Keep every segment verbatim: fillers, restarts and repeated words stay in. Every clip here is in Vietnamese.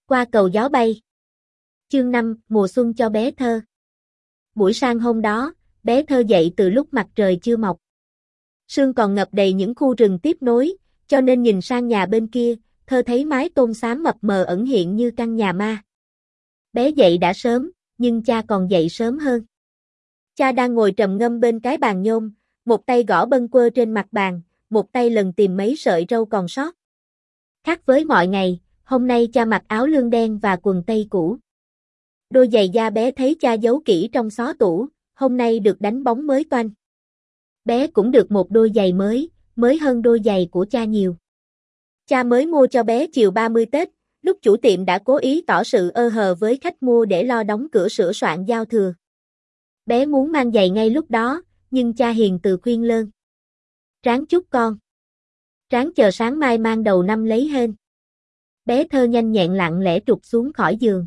Qua cầu gió bay. Chương năm, mùa xuân cho bé Thơ. Buổi sáng hôm đó, bé Thơ dậy từ lúc mặt trời chưa mọc. Sương còn ngập đầy những khu rừng tiếp nối, cho nên nhìn sang nhà bên kia, Thơ thấy mái tôn xám mập mờ ẩn hiện như căn nhà ma. Bé dậy đã sớm, nhưng cha còn dậy sớm hơn. Cha đang ngồi trầm ngâm bên cái bàn nhôm, một tay gõ bâng quơ trên mặt bàn, một tay lần tìm mấy sợi râu còn sót. Khác với mọi ngày, hôm nay cha mặc áo lương đen và quần tây cũ. Đôi giày da bé thấy cha giấu kỹ trong xó tủ, hôm nay được đánh bóng mới toanh. Bé cũng được một đôi giày mới, mới hơn đôi giày của cha nhiều. Cha mới mua cho bé chiều ba mươi Tết, lúc chủ tiệm đã cố ý tỏ sự ơ hờ với khách mua để lo đóng cửa sửa soạn giao thừa. Bé muốn mang giày ngay lúc đó, nhưng cha hiền từ khuyên lơn. Ráng chút con. Ráng chờ sáng mai mang đầu năm lấy hên. Bé Thơ nhanh nhẹn lặng lẽ trục xuống khỏi giường.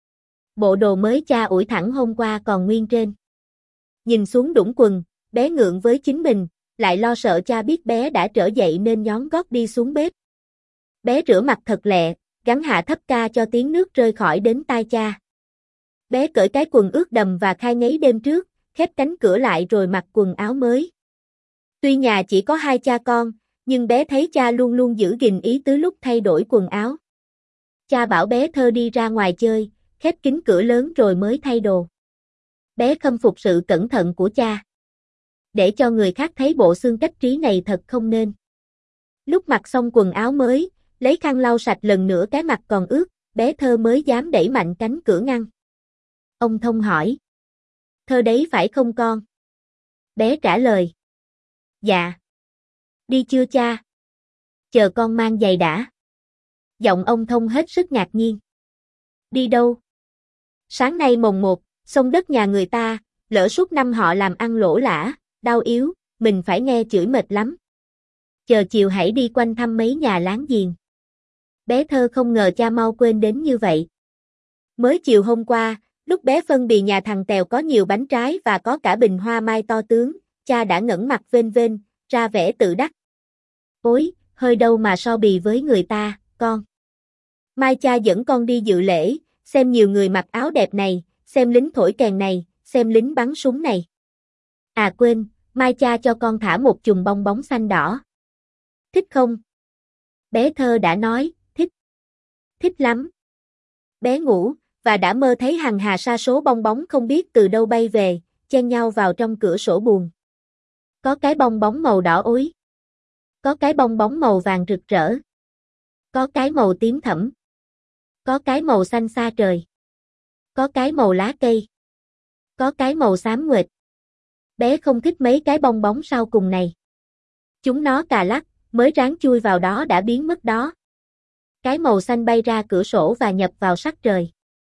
Bộ đồ mới cha ủi thẳng hôm qua còn nguyên trên. Nhìn xuống đũng quần, bé ngượng với chính mình, lại lo sợ cha biết bé đã trở dậy nên nhón gót đi xuống bếp. Bé rửa mặt thật lẹ, gắn hạ thấp ca cho tiếng nước rơi khỏi đến tai cha. Bé cởi cái quần ướt đầm và khai ngấy đêm trước, khép cánh cửa lại rồi mặc quần áo mới. Tuy nhà chỉ có hai cha con, nhưng bé thấy cha luôn luôn giữ gìn ý tứ lúc thay đổi quần áo. Cha bảo bé Thơ đi ra ngoài chơi, khép kín cửa lớn rồi mới thay đồ. Bé khâm phục sự cẩn thận của cha. Để cho người khác thấy bộ xương cách trí này thật không nên. Lúc mặc xong quần áo mới, lấy khăn lau sạch lần nữa cái mặt còn ướt, bé Thơ mới dám đẩy mạnh cánh cửa ngăn. Ông Thông hỏi. Thơ đấy phải không con? Bé trả lời. Dạ. Đi chưa cha? Chờ con mang giày đã. Giọng ông Thông hết sức ngạc nhiên. Đi đâu? Sáng nay mồng một, xông đất nhà người ta, lỡ suốt năm họ làm ăn lỗ lã, đau yếu, mình phải nghe chửi mệt lắm. Chờ chiều hãy đi quanh thăm mấy nhà láng giềng. Bé Thơ không ngờ cha mau quên đến như vậy. Mới chiều hôm qua, lúc bé phân bì nhà thằng Tèo có nhiều bánh trái và có cả bình hoa mai to tướng, cha đã ngẩng mặt vênh vênh, ra vẻ tự đắc. Ôi, hơi đâu mà so bì với người ta, con. Mai cha dẫn con đi dự lễ, xem nhiều người mặc áo đẹp này, xem lính thổi kèn này, xem lính bắn súng này. À quên, mai cha cho con thả một chùm bong bóng xanh đỏ. Thích không? Bé Thơ đã nói, thích. Thích lắm. Bé ngủ, và đã mơ thấy hằng hà sa số bong bóng không biết từ đâu bay về, chen nhau vào trong cửa sổ buồng. Có cái bong bóng màu đỏ ối. Có cái bong bóng màu vàng rực rỡ. Có cái màu tím thẫm. Có cái màu xanh xa trời. Có cái màu lá cây. Có cái màu xám nguệch. Bé không thích mấy cái bong bóng sau cùng này. Chúng nó cà lắc, mới ráng chui vào đó đã biến mất đó. Cái màu xanh bay ra cửa sổ và nhập vào sắc trời.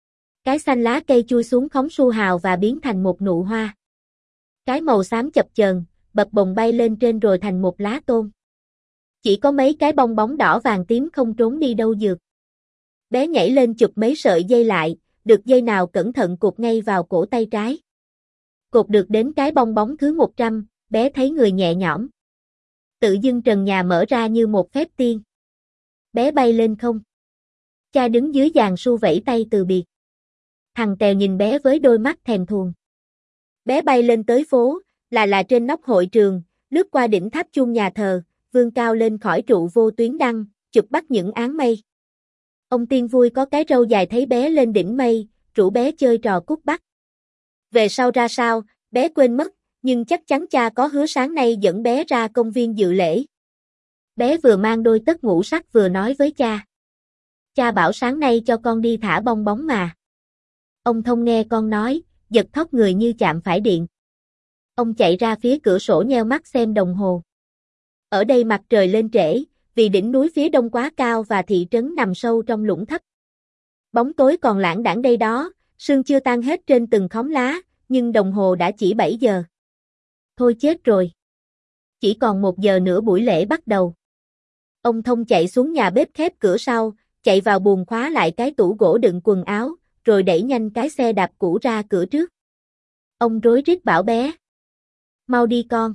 Cái xanh lá cây chui xuống khóm su hào và biến thành một nụ hoa. Cái màu xám chập chờn, bập bồng bay lên trên rồi thành một lá tôn. Chỉ có mấy cái bong bóng đỏ vàng tím không trốn đi đâu dược. Bé nhảy lên chụp mấy sợi dây lại, được dây nào cẩn thận cột ngay vào cổ tay trái. Cột được đến cái bong bóng thứ một trăm, bé thấy người nhẹ nhõm. Tự dưng trần nhà mở ra như một phép tiên. Bé bay lên không. Cha đứng dưới giàn su vẫy tay từ biệt. Thằng Tèo nhìn bé với đôi mắt thèm thuồng. Bé bay lên tới phố, là là trên nóc hội trường, lướt qua đỉnh tháp chuông nhà thờ, vươn cao lên khỏi trụ vô tuyến đăng, chụp bắt những áng mây. Ông Tiên vui có cái râu dài thấy bé lên đỉnh mây, rủ bé chơi trò cút bắt. Về sau ra sao, bé quên mất, nhưng chắc chắn cha có hứa sáng nay dẫn bé ra công viên dự lễ. Bé vừa mang đôi tất ngũ sắc vừa nói với cha. Cha bảo sáng nay cho con đi thả bong bóng mà. Ông Thông nghe con nói, giật thót người như chạm phải điện. Ông chạy ra phía cửa sổ nheo mắt xem đồng hồ. Ở đây mặt trời lên trễ, vì đỉnh núi phía đông quá cao và thị trấn nằm sâu trong lũng thấp. Bóng tối còn lãng đãng đây đó, sương chưa tan hết trên từng khóm lá, nhưng đồng hồ đã chỉ bảy giờ. Thôi chết rồi. Chỉ còn một giờ nữa buổi lễ bắt đầu. Ông Thông chạy xuống nhà bếp khép cửa sau, chạy vào buồng khóa lại cái tủ gỗ đựng quần áo, rồi đẩy nhanh cái xe đạp cũ ra cửa trước. Ông rối rít bảo bé. Mau đi con.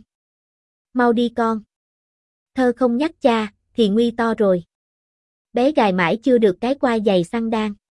Mau đi con. Thơ không nhắc cha, thì nguy to rồi. Bé gài mãi chưa được cái quai giày xăng đan.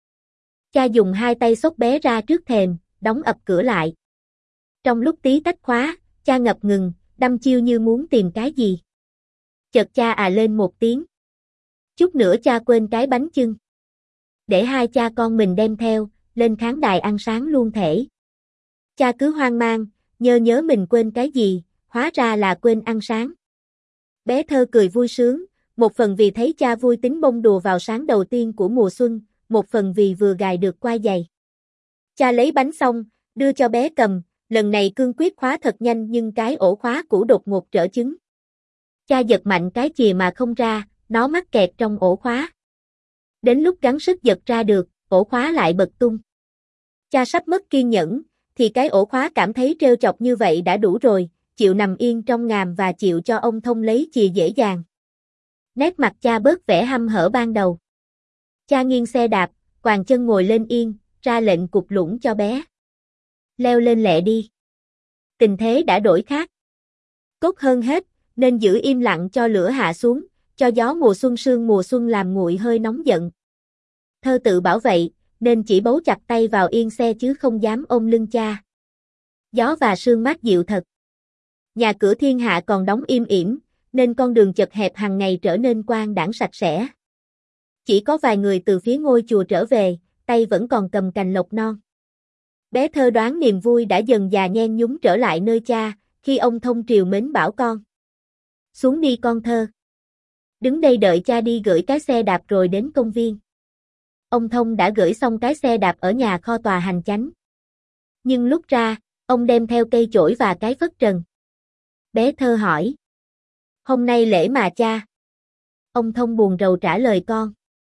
Cha dùng hai tay xốc bé ra trước thềm, đóng ập cửa lại. Trong lúc tí tách khóa, cha ngập ngừng, đăm chiêu như muốn tìm cái gì. Chợt cha à lên một tiếng. Chút nữa cha quên cái bánh chưng. Để hai cha con mình đem theo, lên khán đài ăn sáng luôn thể. Cha cứ hoang mang, nhớ nhớ mình quên cái gì, hóa ra là quên ăn sáng. Bé Thơ cười vui sướng, một phần vì thấy cha vui tính bông đùa vào sáng đầu tiên của mùa xuân, một phần vì vừa gài được quai giày. Cha lấy bánh xong, đưa cho bé cầm, lần này cương quyết khóa thật nhanh nhưng cái ổ khóa cũ đột ngột trở chứng. Cha giật mạnh cái chìa mà không ra, nó mắc kẹt trong ổ khóa. Đến lúc gắng sức giật ra được, ổ khóa lại bật tung. Cha sắp mất kiên nhẫn, thì cái ổ khóa cảm thấy trêu chọc như vậy đã đủ rồi, chịu nằm yên trong ngàm và chịu cho ông Thông lấy chìa dễ dàng. Nét mặt cha bớt vẻ hăm hở ban đầu. Cha nghiêng xe đạp, quàng chân ngồi lên yên, ra lệnh cục lũng cho bé. Leo lên lẹ đi. Tình thế đã đổi khác. Cốt hơn hết, nên giữ im lặng cho lửa hạ xuống, cho gió mùa xuân sương mùa xuân làm nguội hơi nóng giận. Thơ tự bảo vậy, nên chỉ bấu chặt tay vào yên xe chứ không dám ôm lưng cha. Gió và sương mát dịu thật. Nhà cửa thiên hạ còn đóng im ỉm, nên con đường chật hẹp hàng ngày trở nên quang đãng sạch sẽ. Chỉ có vài người từ phía ngôi chùa trở về, tay vẫn còn cầm cành lộc non. Bé Thơ đoán niềm vui đã dần già nhen nhúm trở lại nơi cha, khi ông Thông triều mến bảo con. Xuống đi con Thơ. Đứng đây đợi cha đi gửi cái xe đạp rồi đến công viên. Ông Thông đã gửi xong cái xe đạp ở nhà kho tòa hành chánh. Nhưng lúc ra, ông đem theo cây chổi và cái phất trần. Bé Thơ hỏi. Hôm nay lễ mà cha. Ông Thông buồn rầu trả lời con.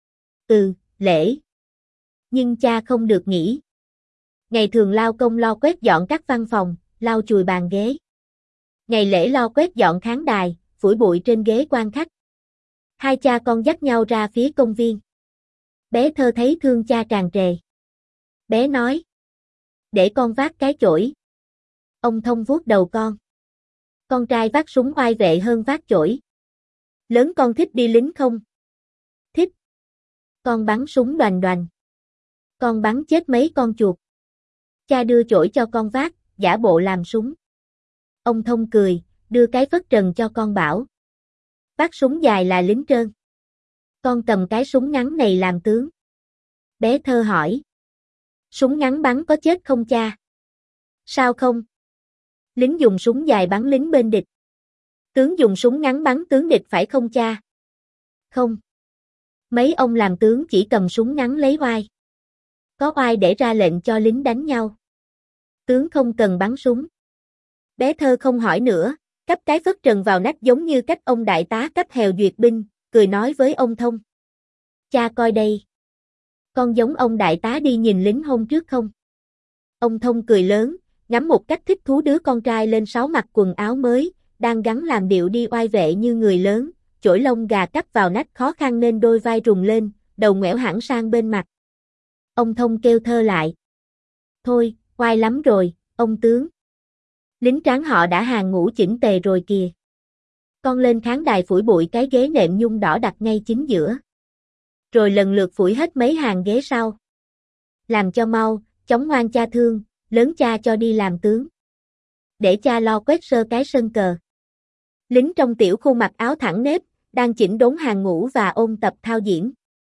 Ừ, lễ. Nhưng cha không được nghỉ. Ngày thường lao công lo quét dọn các văn phòng, lau chùi bàn ghế. Ngày lễ lo quét dọn khán đài, phủi bụi trên ghế quan khách. Hai cha con dắt nhau ra phía công viên. Bé Thơ thấy thương cha tràn trề. Bé nói. Để con vác cái chổi. Ông Thông vuốt đầu con. Con trai vác súng oai vệ hơn vác chổi. Lớn con thích đi lính không? Thích. Con bắn súng đoành đoành. Con bắn chết mấy con chuột. Cha đưa chổi cho con vác, giả bộ làm súng. Ông Thông cười, đưa cái phất trần cho con bảo. Vác súng dài là lính trơn. Con cầm cái súng ngắn này làm tướng. Bé Thơ hỏi. Súng ngắn bắn có chết không cha? Sao không? Lính dùng súng dài bắn lính bên địch. Tướng dùng súng ngắn bắn tướng địch phải không cha? Không. Mấy ông làm tướng chỉ cầm súng ngắn lấy oai. Có oai để ra lệnh cho lính đánh nhau. Tướng không cần bắn súng. Bé Thơ không hỏi nữa, cấp cái phất trần vào nách giống như cách ông đại tá cấp hèo duyệt binh, cười nói với ông Thông. Cha coi đây. Con giống ông đại tá đi nhìn lính hôm trước không? Ông Thông cười lớn, ngắm một cách thích thú đứa con trai lên sáu mặc quần áo mới, đang gắng làm điệu đi oai vệ như người lớn, chổi lông gà cắp vào nách khó khăn nên đôi vai rùng lên, đầu ngoẻo hẳn sang bên mặt. Ông Thông kêu Thơ lại. Thôi, oai lắm rồi, ông tướng. Lính tráng họ đã hàng ngũ chỉnh tề rồi kìa. Con lên khán đài phủi bụi cái ghế nệm nhung đỏ đặt ngay chính giữa. Rồi lần lượt phủi hết mấy hàng ghế sau. Làm cho mau, chóng ngoan cha thương, lớn cha cho đi làm tướng. Để cha lo quét sơ cái sân cờ. Lính trong tiểu khu mặc áo thẳng nếp, đang chỉnh đốn hàng ngũ và ôn tập thao diễn.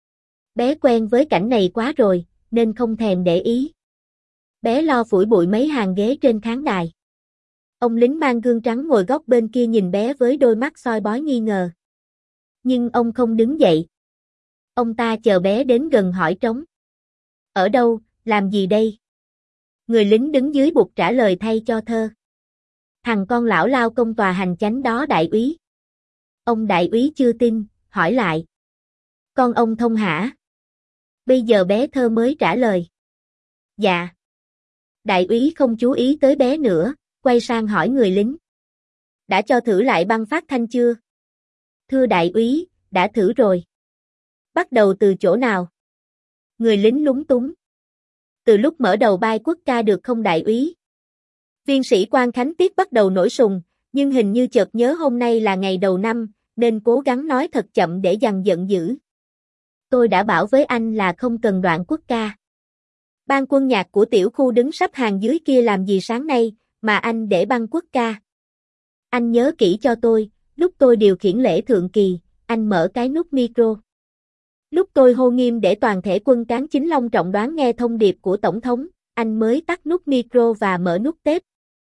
Bé quen với cảnh này quá rồi, nên không thèm để ý. Bé lo phủi bụi mấy hàng ghế trên khán đài. Ông lính mang gương trắng ngồi góc bên kia nhìn bé với đôi mắt soi bói nghi ngờ. Nhưng ông không đứng dậy. Ông ta chờ bé đến gần hỏi trống. Ở đâu, làm gì đây? Người lính đứng dưới bục trả lời thay cho Thơ. Thằng con lão lao công tòa hành chánh đó đại úy. Ông đại úy chưa tin, hỏi lại. Con ông Thông hả? Bây giờ bé Thơ mới trả lời. Dạ. Đại úy không chú ý tới bé nữa, quay sang hỏi người lính. Đã cho thử lại băng phát thanh chưa? Thưa đại úy, đã thử rồi. Bắt đầu từ chỗ nào? Người lính lúng túng. Từ lúc mở đầu bài quốc ca được không đại úy? Viên sĩ Quan Khánh Tiết bắt đầu nổi sùng, nhưng hình như chợt nhớ hôm nay là ngày đầu năm, nên cố gắng nói thật chậm để dằn giận dữ. Tôi đã bảo với anh là không cần đoạn quốc ca. Ban quân nhạc của tiểu khu đứng sắp hàng dưới kia làm gì sáng nay, mà anh để băng quốc ca. Anh nhớ kỹ cho tôi, lúc tôi điều khiển lễ thượng kỳ, anh mở cái nút micro. Lúc tôi hô nghiêm để toàn thể quân cán chính long trọng đoán nghe thông điệp của Tổng thống, anh mới tắt nút micro và mở nút tép.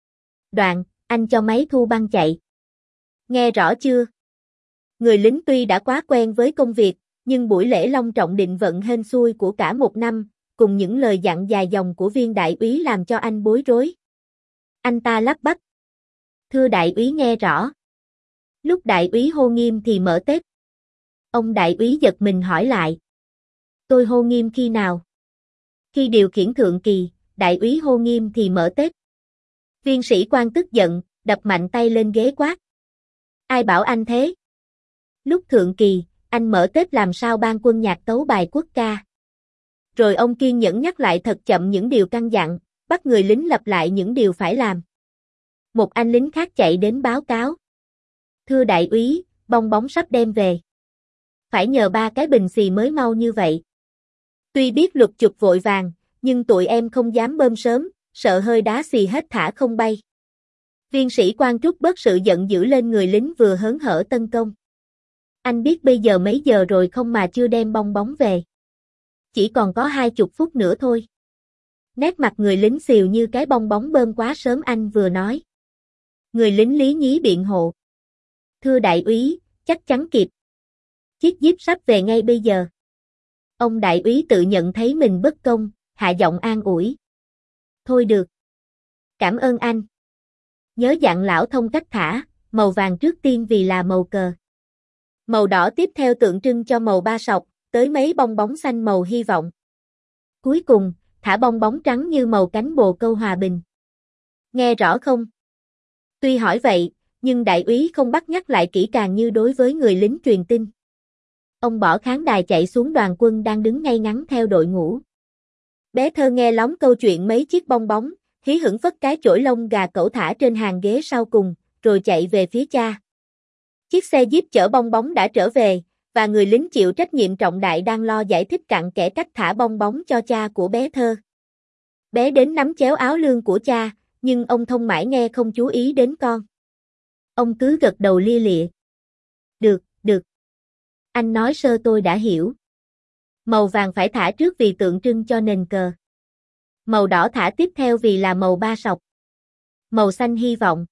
Đoạn, anh cho máy thu băng chạy. Nghe rõ chưa? Người lính tuy đã quá quen với công việc, nhưng buổi lễ long trọng định vận hên xui của cả một năm, cùng những lời dặn dài dòng của viên đại úy làm cho anh bối rối. Anh ta lắp bắp. Thưa đại úy nghe rõ. Lúc đại úy hô nghiêm thì mở tép. Ông đại úy giật mình hỏi lại. Tôi hô nghiêm khi nào? Khi điều khiển thượng kỳ, đại úy hô nghiêm thì mở tép. Viên sĩ quan tức giận, đập mạnh tay lên ghế quát. Ai bảo anh thế? Lúc thượng kỳ, anh mở tép làm sao ban quân nhạc tấu bài quốc ca? Rồi ông kiên nhẫn nhắc lại thật chậm những điều căn dặn, bắt người lính lặp lại những điều phải làm. Một anh lính khác chạy đến báo cáo. Thưa đại úy, bong bóng sắp đem về. Phải nhờ ba cái bình xì mới mau như vậy. Tuy biết luật chụp vội vàng, nhưng tụi em không dám bơm sớm, sợ hơi đá xì hết thả không bay. Viên sĩ quan trút bớt sự giận dữ lên người lính vừa hớn hở tấn công. Anh biết bây giờ mấy giờ rồi không mà chưa đem bong bóng về. Chỉ còn có hai chục phút nữa thôi. Nét mặt người lính xìu như cái bong bóng bơm quá sớm anh vừa nói. Người lính lý nhí biện hộ. Thưa đại úy, chắc chắn kịp. Chiếc jeep sắp về ngay bây giờ. Ông đại úy tự nhận thấy mình bất công, hạ giọng an ủi. Thôi được. Cảm ơn anh. Nhớ dặn lão thông cách thả, màu vàng trước tiên vì là màu cờ. Màu đỏ tiếp theo tượng trưng cho màu ba sọc, tới mấy bong bóng xanh màu hy vọng. Cuối cùng, thả bong bóng trắng như màu cánh bồ câu hòa bình. Nghe rõ không? Tuy hỏi vậy, nhưng đại úy không bắt nhắc lại kỹ càng như đối với người lính truyền tin. Ông bỏ khán đài chạy xuống đoàn quân đang đứng ngay ngắn theo đội ngũ. Bé Thơ nghe lóng câu chuyện mấy chiếc bong bóng, hí hửng phất cái chổi lông gà cẩu thả trên hàng ghế sau cùng, rồi chạy về phía cha. Chiếc xe jeep chở bong bóng đã trở về, và người lính chịu trách nhiệm trọng đại đang lo giải thích cặn kẽ cách thả bong bóng cho cha của bé Thơ. Bé đến nắm chéo áo lương của cha, nhưng ông Thông mãi nghe không chú ý đến con. Ông cứ gật đầu lia lịa. Được, được. Anh nói sơ tôi đã hiểu. Màu vàng phải thả trước vì tượng trưng cho nền cờ. Màu đỏ thả tiếp theo vì là màu ba sọc. Màu xanh hy vọng.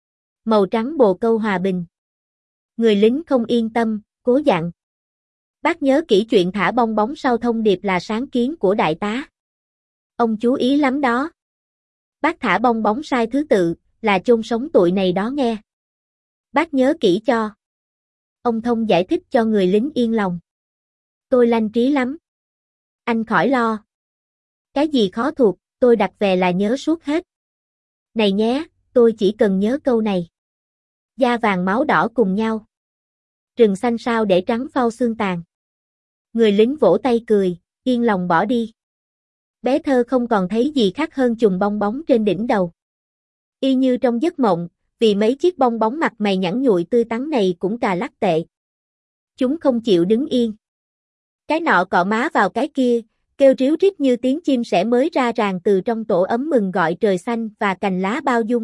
Màu trắng bồ câu hòa bình. Người lính không yên tâm, cố dặn. Bác nhớ kỹ chuyện thả bong bóng sau thông điệp là sáng kiến của đại tá. Ông chú ý lắm đó. Bác thả bong bóng sai thứ tự, là chôn sống tụi này đó nghe. Bác nhớ kỹ cho. Ông Thông giải thích cho người lính yên lòng. Tôi lanh trí lắm. Anh khỏi lo. Cái gì khó thuộc, tôi đặt về là nhớ suốt hết. Này nhé, tôi chỉ cần nhớ câu này. Da vàng máu đỏ cùng nhau. Rừng xanh sao để trắng phau xương tàn. Người lính vỗ tay cười, yên lòng bỏ đi. Bé Thơ không còn thấy gì khác hơn chùm bong bóng trên đỉnh đầu. Y như trong giấc mộng, vì mấy chiếc bong bóng mặt mày nhẵn nhụi tươi tắn này cũng cà lắc tệ. Chúng không chịu đứng yên. Cái nọ cọ má vào cái kia, kêu ríu rít như tiếng chim sẻ mới ra ràng từ trong tổ ấm mừng gọi trời xanh và cành lá bao dung.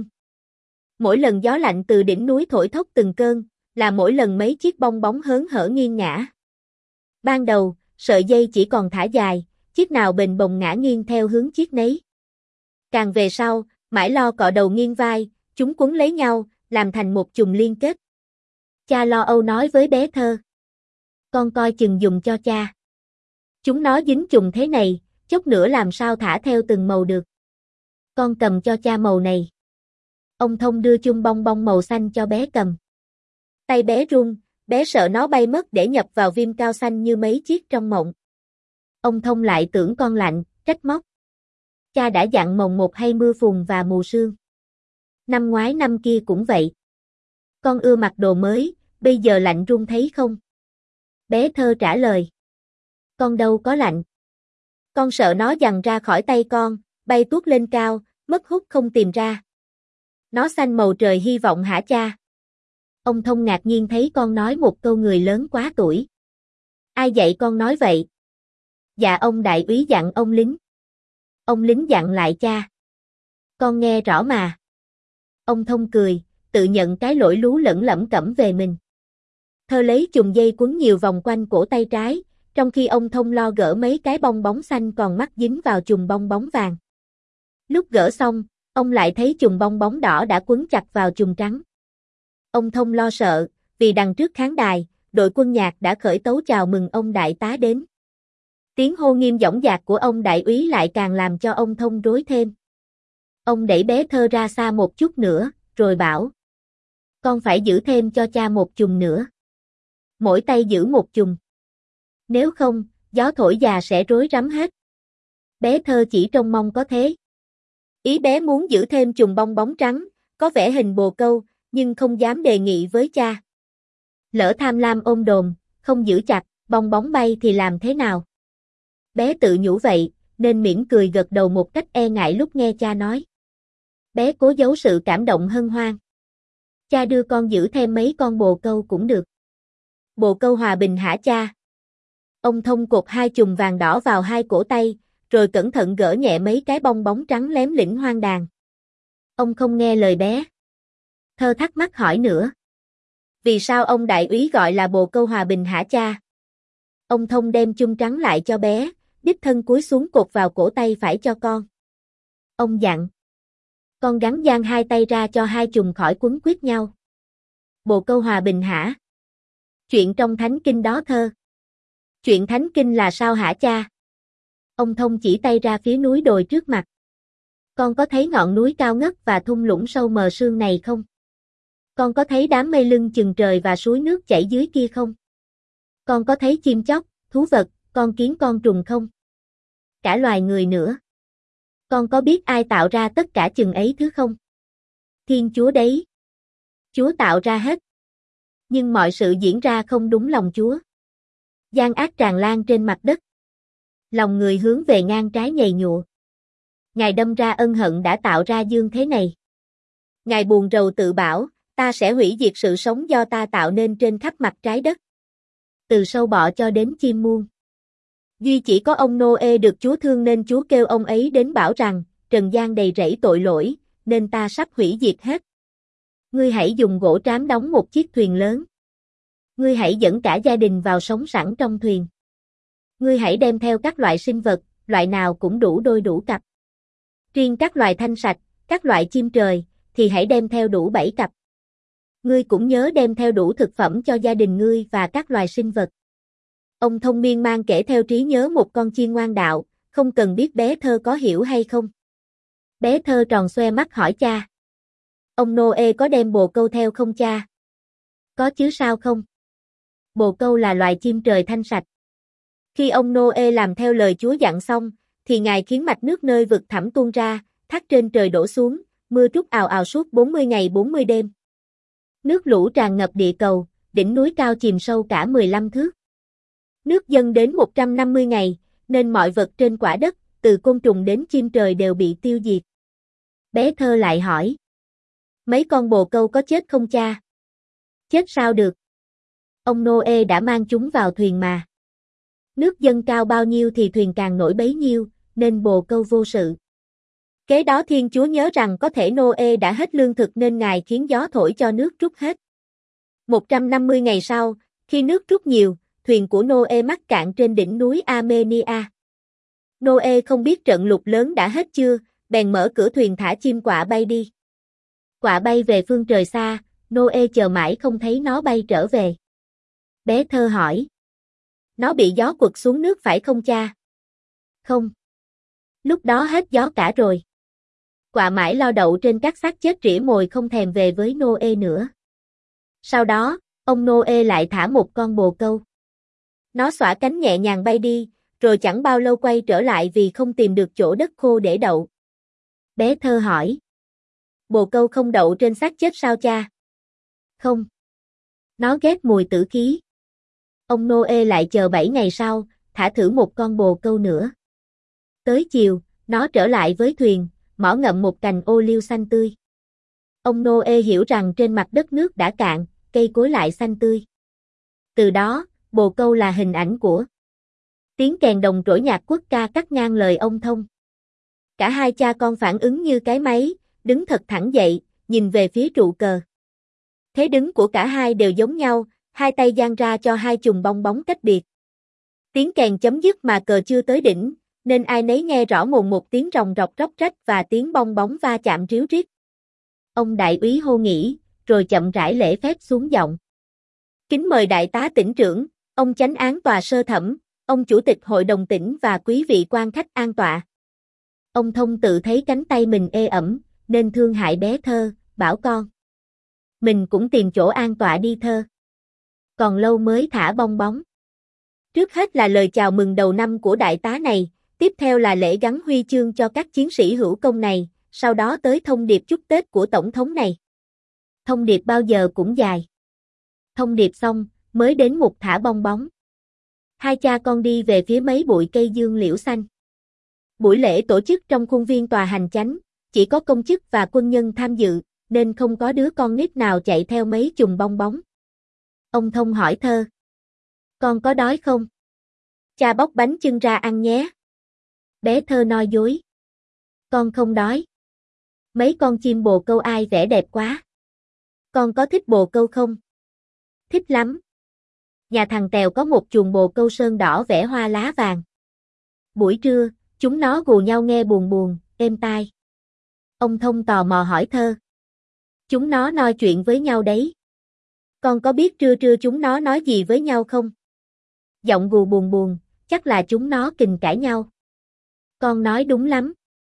Mỗi lần gió lạnh từ đỉnh núi thổi thốc từng cơn, là mỗi lần mấy chiếc bong bóng hớn hở nghiêng ngã. Ban đầu, sợi dây chỉ còn thả dài, chiếc nào bềnh bồng ngã nghiêng theo hướng chiếc nấy. Càng về sau, mãi lo cọ đầu nghiêng vai, chúng quấn lấy nhau, làm thành một chùm liên kết. Cha lo âu nói với bé Thơ. Con coi chừng dùng cho cha. Chúng nó dính chùm thế này, chốc nữa làm sao thả theo từng màu được. Con cầm cho cha màu này. Ông Thông đưa chung bong bong màu xanh cho bé cầm. Tay bé run, bé sợ nó bay mất để nhập vào viêm cao xanh như mấy chiếc trong mộng. Ông Thông lại tưởng con lạnh, trách móc. Cha đã dặn mồng một hay mưa phùn và mù sương. Năm ngoái năm kia cũng vậy. Con ưa mặc đồ mới, bây giờ lạnh run thấy không? Bé Thơ trả lời. Con đâu có lạnh. Con sợ nó giằng ra khỏi tay con, bay tuốt lên cao, mất hút không tìm ra. Nó xanh màu trời hy vọng hả cha? Ông Thông ngạc nhiên thấy con nói một câu người lớn quá tuổi. Ai dạy con nói vậy? Dạ ông đại úy dặn ông lính. Ông lính dặn lại cha. Con nghe rõ mà. Ông Thông cười, tự nhận cái lỗi lú lẫn lẩm cẩm về mình. Thơ lấy chùm dây quấn nhiều vòng quanh cổ tay trái, trong khi ông Thông lo gỡ mấy cái bong bóng xanh còn mắc dính vào chùm bong bóng vàng. Lúc gỡ xong, ông lại thấy chùm bong bóng đỏ đã quấn chặt vào chùm trắng. Ông Thông lo sợ, vì đằng trước khán đài, đội quân nhạc đã khởi tấu chào mừng ông đại tá đến. Tiếng hô nghiêm dõng dạc của ông đại úy lại càng làm cho ông Thông rối thêm. Ông đẩy bé Thơ ra xa một chút nữa, rồi bảo. Con phải giữ thêm cho cha một chùm nữa. Mỗi tay giữ một chùm. Nếu không, gió thổi già sẽ rối rắm hết. Bé Thơ chỉ trông mong có thế. Ý bé muốn giữ thêm chùm bong bóng trắng, có vẻ hình bồ câu, nhưng không dám đề nghị với cha. Lỡ tham lam ôm đồm, không giữ chặt, bong bóng bay thì làm thế nào? Bé tự nhủ vậy, nên mỉm cười gật đầu một cách e ngại lúc nghe cha nói. Bé cố giấu sự cảm động hân hoan. Cha đưa con giữ thêm mấy con bồ câu cũng được. Bồ câu hòa bình hả cha? Ông Thông cột hai chùm vàng đỏ vào hai cổ tay, rồi cẩn thận gỡ nhẹ mấy cái bong bóng trắng lém lĩnh hoang đàn. Ông không nghe lời bé. Thơ thắc mắc hỏi nữa. Vì sao ông đại úy gọi là bồ câu hòa bình hả cha? Ông Thông đem chum trắng lại cho bé, đích thân cúi xuống cột vào cổ tay phải cho con. Ông dặn. Con gắng giang hai tay ra cho hai chùm khỏi quấn quýt nhau. Bồ câu hòa bình hả? Chuyện trong Thánh Kinh đó Thơ. Chuyện Thánh Kinh là sao hả cha? Ông Thông chỉ tay ra phía núi đồi trước mặt. Con có thấy ngọn núi cao ngất và thung lũng sâu mờ sương này không? Con có thấy đám mây lưng chừng trời và suối nước chảy dưới kia không? Con có thấy chim chóc, thú vật, con kiến con trùng không? Cả loài người nữa. Con có biết ai tạo ra tất cả chừng ấy thứ không? Thiên Chúa đấy. Chúa tạo ra hết. Nhưng mọi sự diễn ra không đúng lòng Chúa. Gian ác tràn lan trên mặt đất. Lòng người hướng về ngang trái nhầy nhụa. Ngài đâm ra ân hận đã tạo ra dương thế này. Ngài buồn rầu tự bảo, ta sẽ hủy diệt sự sống do ta tạo nên trên khắp mặt trái đất. Từ sâu bọ cho đến chim muông. Duy chỉ có ông Noe được Chúa thương nên Chúa kêu ông ấy đến bảo rằng, trần gian đầy rẫy tội lỗi, nên ta sắp hủy diệt hết. Ngươi hãy dùng gỗ trám đóng một chiếc thuyền lớn. Ngươi hãy dẫn cả gia đình vào sống sẵn trong thuyền. Ngươi hãy đem theo các loại sinh vật, loại nào cũng đủ đôi đủ cặp. Riêng các loài thanh sạch, các loại chim trời, thì hãy đem theo đủ bảy cặp. Ngươi cũng nhớ đem theo đủ thực phẩm cho gia đình ngươi và các loài sinh vật. Ông Thông miên man kể theo trí nhớ một con chiên ngoan đạo, không cần biết bé Thơ có hiểu hay không. Bé Thơ tròn xoe mắt hỏi cha. Ông Noe có đem bồ câu theo không cha? Có chứ sao không? Bồ câu là loài chim trời thanh sạch. Khi ông Noe làm theo lời Chúa dặn xong, thì Ngài khiến mạch nước nơi vực thẳm tuôn ra, thác trên trời đổ xuống, mưa trút ào ào suốt bốn mươi ngày bốn mươi đêm. Nước lũ tràn ngập địa cầu, đỉnh núi cao chìm sâu cả mười lăm thước. Nước dâng đến một trăm năm mươi ngày, nên mọi vật trên quả đất, từ côn trùng đến chim trời đều bị tiêu diệt. Bé Thơ lại hỏi. Mấy con bồ câu có chết không cha? Chết sao được? Ông Noe đã mang chúng vào thuyền mà. Nước dâng cao bao nhiêu thì thuyền càng nổi bấy nhiêu, nên bồ câu vô sự. Kế đó Thiên Chúa nhớ rằng có thể Noe đã hết lương thực nên Ngài khiến gió thổi cho nước trút hết. một trăm năm mươi ngày sau, khi nước trút nhiều, thuyền của Noe mắc cạn trên đỉnh núi Armenia. Noe không biết trận lụt lớn đã hết chưa, bèn mở cửa thuyền thả chim quạ bay đi. Quạ bay về phương trời xa, Noe chờ mãi không thấy nó bay trở về. Bé Thơ hỏi. Nó bị gió quật xuống nước phải không cha? Không. Lúc đó hết gió cả rồi. Quạ mãi lo đậu trên các xác chết rỉa mồi không thèm về với Noe nữa. Sau đó, ông Noe lại thả một con bồ câu. Nó xõa cánh nhẹ nhàng bay đi, rồi chẳng bao lâu quay trở lại vì không tìm được chỗ đất khô để đậu. Bé Thơ hỏi. Bồ câu không đậu trên xác chết sao cha? Không. Nó ghét mùi tử khí. Ông Noe lại chờ bảy ngày sau, thả thử một con bồ câu nữa. Tới chiều, nó trở lại với thuyền, mỏ ngậm một cành ô liu xanh tươi. Ông Noe hiểu rằng trên mặt đất nước đã cạn, cây cối lại xanh tươi. Từ đó, bồ câu là hình ảnh của tiếng kèn đồng trỗi nhạc quốc ca cắt ngang lời ông Thông. Cả hai cha con phản ứng như cái máy, đứng thật thẳng dậy, nhìn về phía trụ cờ. Thế đứng của cả hai đều giống nhau, hai tay dang ra cho hai chùm bong bóng cách biệt. Tiếng kèn chấm dứt mà cờ chưa tới đỉnh, nên ai nấy nghe rõ mồn một tiếng ròng rọc róc rách và tiếng bong bóng va chạm ríu rít. Ông đại úy hô nghỉ, rồi chậm rãi lễ phép xuống giọng. Kính mời đại tá tỉnh trưởng, ông chánh án tòa sơ thẩm, ông chủ tịch hội đồng tỉnh và quý vị quan khách an tọa. Ông Thông tự thấy cánh tay mình ê ẩm, nên thương hại bé Thơ, bảo con. Mình cũng tìm chỗ an tọa đi Thơ. Còn lâu mới thả bong bóng. Trước hết là lời chào mừng đầu năm của đại tá này, tiếp theo là lễ gắn huy chương cho các chiến sĩ hữu công này, sau đó tới thông điệp chúc Tết của tổng thống này. Thông điệp bao giờ cũng dài. Thông điệp xong, mới đến mục thả bong bóng. Hai cha con đi về phía mấy bụi cây dương liễu xanh. Buổi lễ tổ chức trong khuôn viên tòa hành chánh, chỉ có công chức và quân nhân tham dự, nên không có đứa con nít nào chạy theo mấy chùm bong bóng. Ông Thông hỏi Thơ. Con có đói không? Cha bóc bánh chưng ra ăn nhé. Bé Thơ nói dối. Con không đói. Mấy con chim bồ câu ai vẽ đẹp quá. Con có thích bồ câu không? Thích lắm. Nhà thằng Tèo có một chuồng bồ câu sơn đỏ vẽ hoa lá vàng. Buổi trưa, chúng nó gù nhau nghe buồn buồn, êm tai. Ông Thông tò mò hỏi Thơ. Chúng nó nói chuyện với nhau đấy. Con có biết trưa trưa chúng nó nói gì với nhau không? Giọng gù buồn buồn, chắc là chúng nó kình cãi nhau. Con nói đúng lắm.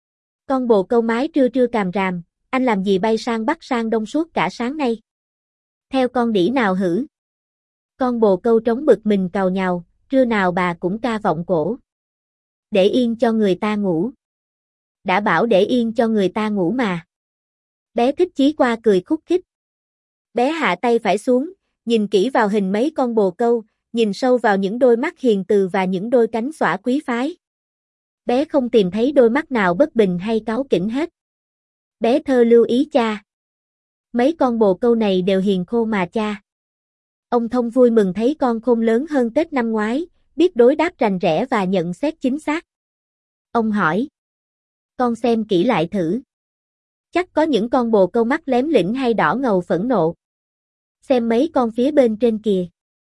Con bồ câu mái trưa trưa càm ràm, anh làm gì bay sang Bắc sang Đông suốt cả sáng nay? Theo con đĩ nào hử? Con bồ câu trống bực mình càu nhàu, trưa nào bà cũng ca vọng cổ. Để yên cho người ta ngủ. Đã bảo để yên cho người ta ngủ mà. Bé Thích Chí qua cười khúc khích. Bé hạ tay phải xuống, nhìn kỹ vào hình mấy con bồ câu, nhìn sâu vào những đôi mắt hiền từ và những đôi cánh xõa quý phái. Bé không tìm thấy đôi mắt nào bất bình hay cáu kỉnh hết. Bé Thơ lưu ý cha. Mấy con bồ câu này đều hiền khô mà cha. Ông Thông vui mừng thấy con khôn lớn hơn Tết năm ngoái, biết đối đáp rành rẽ và nhận xét chính xác. Ông hỏi. Con xem kỹ lại thử. Chắc có những con bồ câu mắt lém lỉnh hay đỏ ngầu phẫn nộ. Xem mấy con phía bên trên kìa.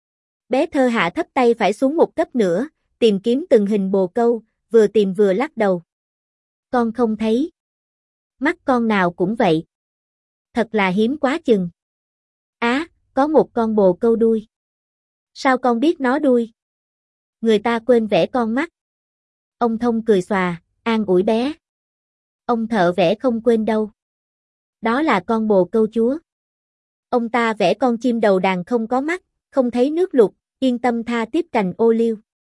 Bé Thơ hạ thấp tay phải xuống một cấp nữa, tìm kiếm từng hình bồ câu, vừa tìm vừa lắc đầu. Con không thấy. Mắt con nào cũng vậy. Thật là hiếm quá chừng. Á, à, có một con bồ câu đuôi. Sao con biết nó đuôi? Người ta quên vẽ con mắt. Ông Thông cười xòa, an ủi bé. Ông thợ vẽ không quên đâu. Đó là con bồ câu chúa. Ông ta vẽ con chim đầu đàn không có mắt, không thấy nước lục, yên tâm tha tiếp cành ô liu.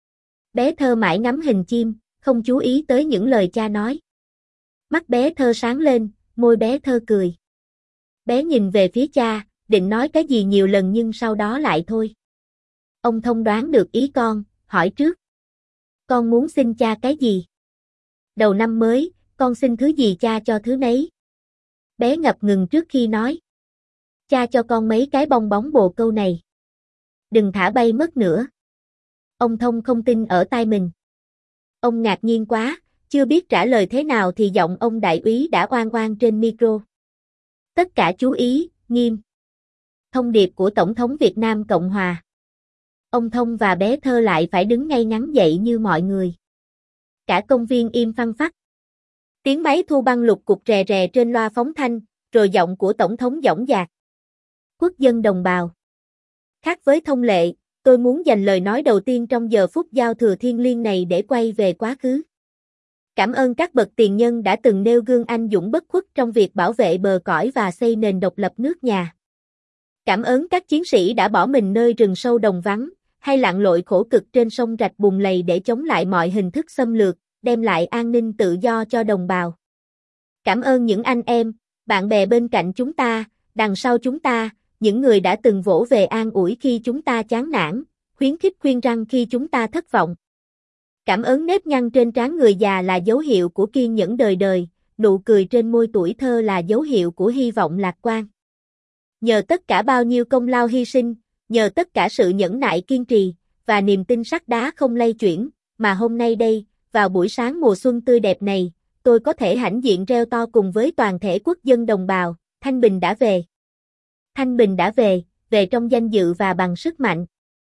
Bé Thơ mãi ngắm hình chim, không chú ý tới những lời cha nói. Mắt bé Thơ sáng lên, môi bé Thơ cười. Bé nhìn về phía cha, định nói cái gì nhiều lần nhưng sau đó lại thôi. Ông Thông đoán được ý con, hỏi trước. Con muốn xin cha cái gì? Đầu năm mới, con xin thứ gì cha cho thứ nấy. Bé ngập ngừng trước khi nói. Cha cho con mấy cái bong bóng bồ câu này. Đừng thả bay mất nữa. Ông Thông không tin ở tai mình. Ông ngạc nhiên quá, chưa biết trả lời thế nào thì giọng ông đại úy đã oang oang trên micro. Tất cả chú ý, nghiêm. Thông điệp của Tổng thống Việt Nam Cộng Hòa. Ông Thông và bé Thơ lại phải đứng ngay ngắn dậy như mọi người. Cả công viên im phăng phắc. Tiếng máy thu băng lục cục rè rè trên loa phóng thanh, rồi giọng của Tổng thống dõng dạc. Quốc dân đồng bào. Khác với thông lệ, tôi muốn dành lời nói đầu tiên trong giờ phút giao thừa thiêng liêng này để quay về quá khứ. Cảm ơn các bậc tiền nhân đã từng nêu gương anh dũng bất khuất trong việc bảo vệ bờ cõi và xây nền độc lập nước nhà. Cảm ơn các chiến sĩ đã bỏ mình nơi rừng sâu đồng vắng, hay lặn lội khổ cực trên sông rạch bùn lầy để chống lại mọi hình thức xâm lược, đem lại an ninh tự do cho đồng bào. Cảm ơn những anh em, bạn bè bên cạnh chúng ta, đằng sau chúng ta, những người đã từng vỗ về an ủi khi chúng ta chán nản, khuyến khích khuyên răn khi chúng ta thất vọng. Cảm ơn nếp nhăn trên trán người già là dấu hiệu của kiên nhẫn đời đời, nụ cười trên môi tuổi thơ là dấu hiệu của hy vọng lạc quan. Nhờ tất cả bao nhiêu công lao hy sinh, nhờ tất cả sự nhẫn nại kiên trì, và niềm tin sắt đá không lay chuyển, mà hôm nay đây, vào buổi sáng mùa xuân tươi đẹp này, tôi có thể hãnh diện reo to cùng với toàn thể quốc dân đồng bào, Thanh Bình đã về. Thanh Bình đã về, về trong danh dự và bằng sức mạnh.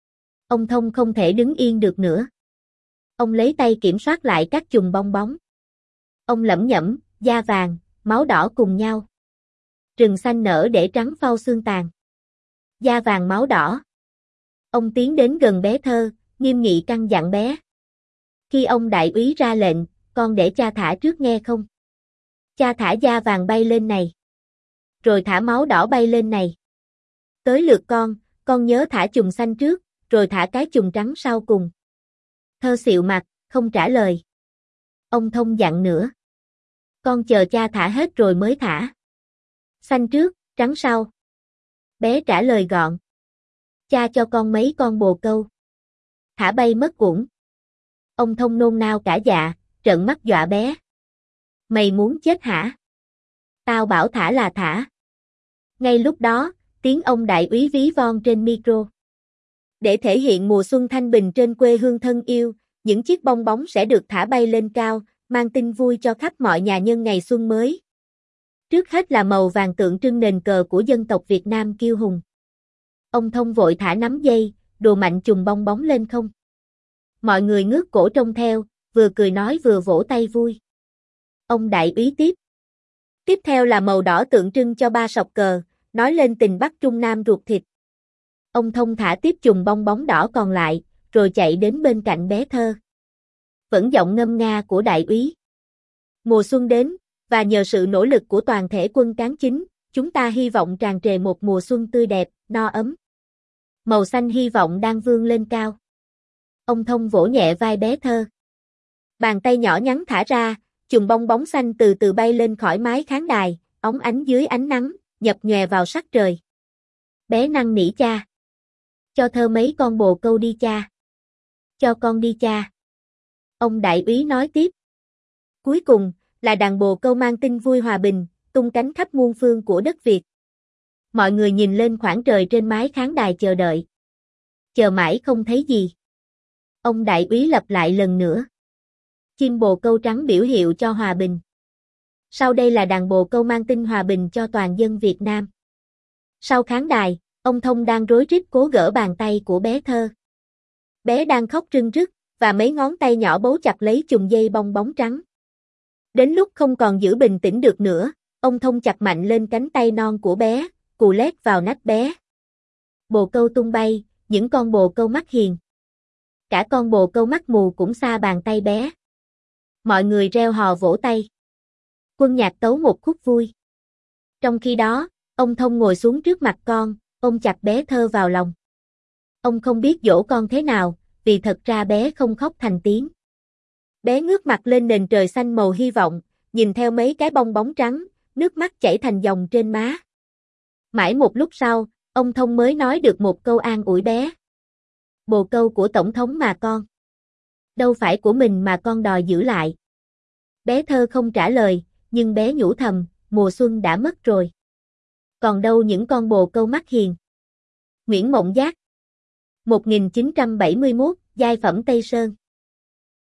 Ông Thông không thể đứng yên được nữa. Ông lấy tay kiểm soát lại các chùm bong bóng. Ông lẩm nhẩm, da vàng, máu đỏ cùng nhau. Rừng xanh nở để trắng phau xương tàn. Da vàng máu đỏ. Ông tiến đến gần bé Thơ, nghiêm nghị căn dặn bé. Khi ông đại úy ra lệnh, con để cha thả trước nghe không? Cha thả da vàng bay lên này. Rồi thả máu đỏ bay lên này. Tới lượt con, con nhớ thả chùm xanh trước, rồi thả cái chùm trắng sau cùng. Thơ xịu mặt, không trả lời. Ông Thông dặn nữa. Con chờ cha thả hết rồi mới thả. Xanh trước, trắng sau. Bé trả lời gọn. Cha cho con mấy con bồ câu. Thả bay mất uổng. Ông Thông nôn nao cả dạ, trợn mắt dọa bé. Mày muốn chết hả? Tao bảo thả là thả. Ngay lúc đó, tiếng ông đại úy ví von trên micro. Để thể hiện mùa xuân thanh bình trên quê hương thân yêu, những chiếc bong bóng sẽ được thả bay lên cao, mang tin vui cho khắp mọi nhà nhân ngày xuân mới. Trước hết là màu vàng tượng trưng nền cờ của dân tộc Việt Nam kiêu hùng. Ông Thông vội thả nắm dây, đùa mạnh chùm bong bóng lên không. Mọi người ngước cổ trông theo, vừa cười nói vừa vỗ tay vui. Ông đại úy tiếp. Tiếp theo là màu đỏ tượng trưng cho ba sọc cờ, nói lên tình Bắc Trung Nam ruột thịt. Ông Thông thả tiếp chùm bong bóng đỏ còn lại, rồi chạy đến bên cạnh bé Thơ. Vẫn giọng ngâm nga của đại úy. Mùa xuân đến, và nhờ sự nỗ lực của toàn thể quân cán chính, chúng ta hy vọng tràn trề một mùa xuân tươi đẹp, no ấm. Màu xanh hy vọng đang vươn lên cao. Ông Thông vỗ nhẹ vai bé Thơ. Bàn tay nhỏ nhắn thả ra, chùm bong bóng xanh từ từ bay lên khỏi mái khán đài, óng ánh dưới ánh nắng, nhập nhòe vào sắc trời. Bé năn nỉ cha. Cho Thơ mấy con bồ câu đi cha. Cho con đi cha. Ông đại úy nói tiếp. Cuối cùng, là đàn bồ câu mang tin vui hòa bình, tung cánh khắp muôn phương của đất Việt. Mọi người nhìn lên khoảng trời trên mái khán đài chờ đợi. Chờ mãi không thấy gì. Ông đại úy lặp lại lần nữa. Chim bồ câu trắng biểu hiệu cho hòa bình. Sau đây là đàn bồ câu mang tin hòa bình cho toàn dân Việt Nam. Sau khán đài, ông Thông đang rối rít cố gỡ bàn tay của bé Thơ. Bé đang khóc rưng rức, và mấy ngón tay nhỏ bấu chặt lấy chùm dây bong bóng trắng. Đến lúc không còn giữ bình tĩnh được nữa, ông Thông chặt mạnh lên cánh tay non của bé, cù lét vào nách bé. Bồ câu tung bay, những con bồ câu mắt hiền. Cả con bồ câu mắt mù cũng xa bàn tay bé. Mọi người reo hò vỗ tay. Quân nhạc tấu một khúc vui. Trong khi đó, ông Thông ngồi xuống trước mặt con, ôm chặt bé Thơ vào lòng. Ông không biết dỗ con thế nào, vì thật ra bé không khóc thành tiếng. Bé ngước mặt lên nền trời xanh màu hy vọng, nhìn theo mấy cái bong bóng trắng, nước mắt chảy thành dòng trên má. Mãi một lúc sau, ông Thông mới nói được một câu an ủi bé. Bồ câu của Tổng thống mà con. Đâu phải của mình mà con đòi giữ lại. Bé Thơ không trả lời, nhưng bé nhủ thầm, mùa xuân đã mất rồi. Còn đâu những con bồ câu mắt hiền. Nguyễn Mộng Giác. một nghìn chín trăm bảy mươi mốt, Giai phẩm Tây Sơn.